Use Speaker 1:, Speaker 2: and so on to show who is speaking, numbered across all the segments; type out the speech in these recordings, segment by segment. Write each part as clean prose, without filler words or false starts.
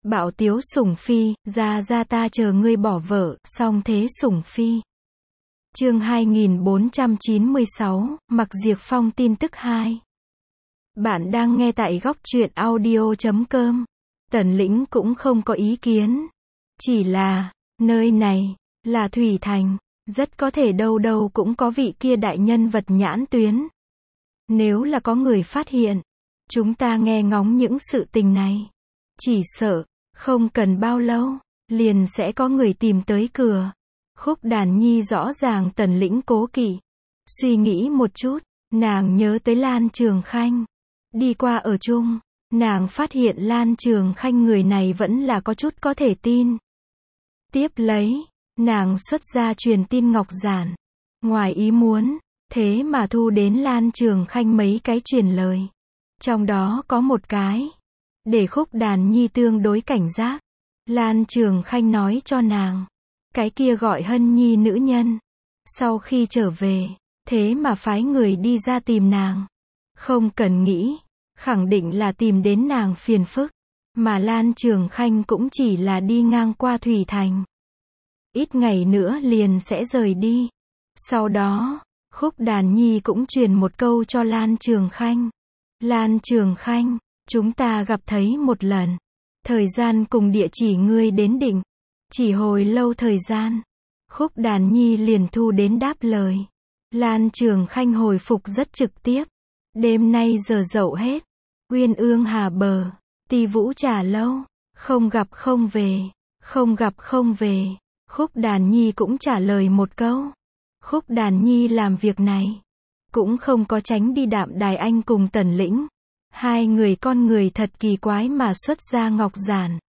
Speaker 1: Bạo tiếu sủng phi, ra ta chờ ngươi bỏ vợ, song thế sủng phi. Chương 2496, Mặc Diệp Phong tin tức 2. Bạn đang nghe tại góc truyện audio.com. Tần Lĩnh cũng không có ý kiến. Chỉ là, nơi này, là Thủy Thành, rất có thể đâu đâu cũng có vị kia đại nhân vật nhãn tuyến. Nếu là có người phát hiện, chúng ta nghe ngóng những sự tình này. Chỉ sợ, không cần bao lâu, liền sẽ có người tìm tới cửa. Khúc Đàn Nhi rõ ràng Tần Lĩnh cố kỵ. Suy nghĩ một chút, nàng nhớ tới Lan Trường Khanh. Đi qua ở chung, nàng phát hiện Lan Trường Khanh người này vẫn là có chút có thể tin. Tiếp lấy, nàng xuất ra truyền tin ngọc giản. Ngoài ý muốn, thế mà thu đến Lan Trường Khanh mấy cái truyền lời. Trong đó có một cái, để Khúc Đàn Nhi tương đối cảnh giác. Lan Trường Khanh nói cho nàng, cái kia gọi Hân Nhi nữ nhân, sau khi trở về, thế mà phái người đi ra tìm nàng. Không cần nghĩ, khẳng định là tìm đến nàng phiền phức. Mà Lan Trường Khanh cũng chỉ là đi ngang qua Thủy Thành. Ít ngày nữa liền sẽ rời đi. Sau đó, Khúc Đàn Nhi cũng truyền một câu cho Lan Trường Khanh. Lan Trường Khanh, chúng ta gặp thấy một lần. Thời gian cùng địa chỉ ngươi đến định. Chỉ hồi lâu thời gian. Khúc Đàn Nhi liền thu đến đáp lời. Lan Trường Khanh hồi phục rất trực tiếp. Đêm nay giờ dậu hết. Uyên Ương Hà Bờ, Ti Vũ Trà Lâu. Không gặp không về. Không gặp không về. Khúc Đàn Nhi cũng trả lời một câu. Khúc Đàn Nhi làm việc này, cũng không có tránh đi Đạm Đài Anh cùng Tần Lĩnh. Hai người con người thật kỳ quái mà xuất ra ngọc giản.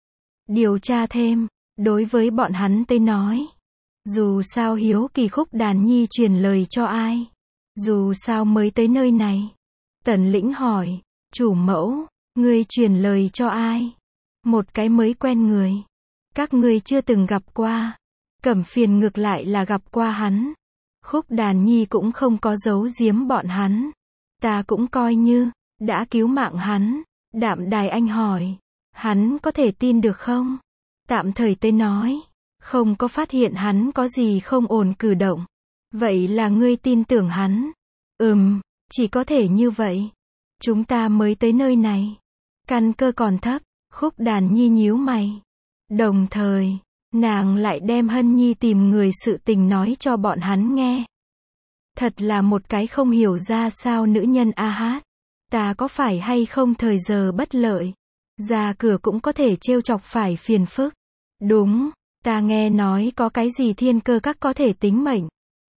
Speaker 1: Điều tra thêm, đối với bọn hắn tới nói. Dù sao hiếu kỳ Khúc Đàn Nhi truyền lời cho ai. Dù sao mới tới nơi này. Tần Lĩnh hỏi, chủ mẫu, ngươi truyền lời cho ai? Một cái mới quen người. Các ngươi chưa từng gặp qua. Cẩm Phiền ngược lại là gặp qua hắn. Khúc Đàn Nhi cũng không có giấu giếm bọn hắn. Ta cũng coi như đã cứu mạng hắn. Đạm Đài Anh hỏi, hắn có thể tin được không? Tạm thời tới nói, không có phát hiện hắn có gì không ổn cử động. Vậy là ngươi tin tưởng hắn? Chỉ có thể như vậy. Chúng ta mới tới nơi này. Căn cơ còn thấp. Khúc Đàn Nhi nhíu mày. Đồng thời, nàng lại đem Hân Nhi tìm người sự tình nói cho bọn hắn nghe. Thật là một cái không hiểu ra sao nữ nhân a hát. Ta có phải hay không thời giờ bất lợi. Ra cửa cũng có thể trêu chọc phải phiền phức. Đúng, ta nghe nói có cái gì thiên cơ các có thể tính mệnh.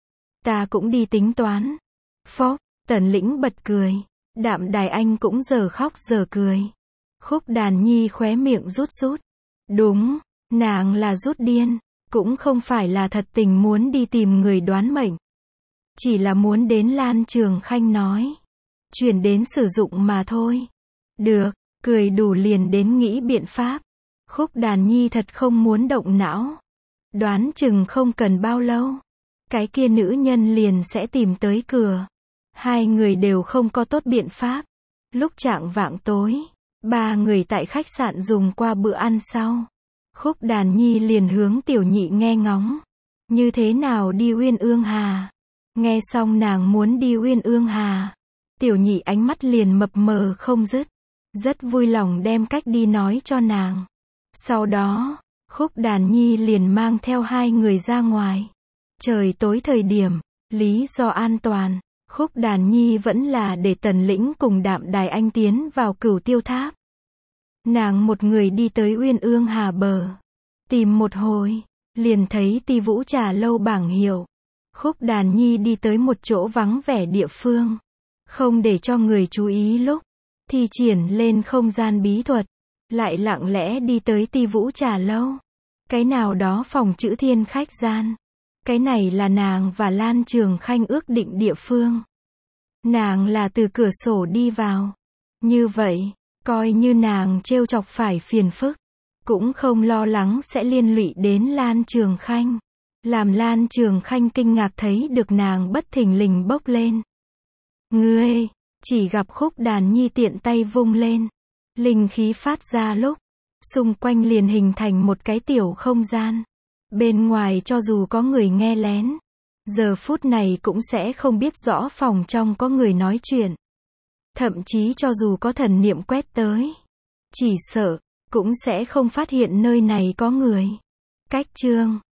Speaker 1: Ta cũng đi tính toán. Phốc, Tần Lĩnh bật cười. Đạm Đài Anh cũng giờ khóc giờ cười. Khúc Đàn Nhi khóe miệng rút rút. Đúng, nàng là rút điên. Cũng không phải là thật tình muốn đi tìm người đoán mệnh. Chỉ là muốn đến Lan Trường Khanh nói. Chuyển đến sử dụng mà thôi. Được, cười đủ liền đến nghĩ biện pháp. Khúc Đàn Nhi thật không muốn động não. Đoán chừng không cần bao lâu. Cái kia nữ nhân liền sẽ tìm tới cửa. Hai người đều không có tốt biện pháp. Lúc chạng vạng tối, ba người tại khách sạn dùng qua bữa ăn sau. Khúc Đàn Nhi liền hướng Tiểu Nhị nghe ngóng. Như thế nào đi Uyên Ương Hà? Nghe xong nàng muốn đi Uyên Ương Hà. Tiểu Nhị ánh mắt liền mập mờ không dứt. Rất vui lòng đem cách đi nói cho nàng. Sau đó, Khúc Đàn Nhi liền mang theo hai người ra ngoài. Trời tối thời điểm, lý do an toàn, Khúc Đàn Nhi vẫn là để Tần Lĩnh cùng Đạm Đài Anh tiến vào Cửu Tiêu Tháp. Nàng một người đi tới Uyên Ương Hà Bờ. Tìm một hồi, liền thấy Ti Vũ Trà Lâu bảng hiệu. Khúc Đàn Nhi đi tới một chỗ vắng vẻ địa phương. Không để cho người chú ý lúc thi triển lên không gian bí thuật. Lại lặng lẽ đi tới Ti Vũ Trà Lâu. Cái nào đó phòng chữ thiên khách gian. Cái này là nàng và Lan Trường Khanh ước định địa phương. Nàng là từ cửa sổ đi vào. Như vậy, coi như nàng trêu chọc phải phiền phức. Cũng không lo lắng sẽ liên lụy đến Lan Trường Khanh. Làm Lan Trường Khanh kinh ngạc thấy được nàng bất thình lình bốc lên. Ngươi, chỉ gặp Khúc Đàn Nhi tiện tay vung lên. Linh khí phát ra lúc, Xung quanh liền hình thành một cái tiểu không gian. Bên ngoài cho dù có người nghe lén, giờ phút này cũng sẽ không biết rõ phòng trong có người nói chuyện. Thậm chí cho dù có thần niệm quét tới, chỉ sợ, cũng sẽ không phát hiện nơi này có người. Cách chương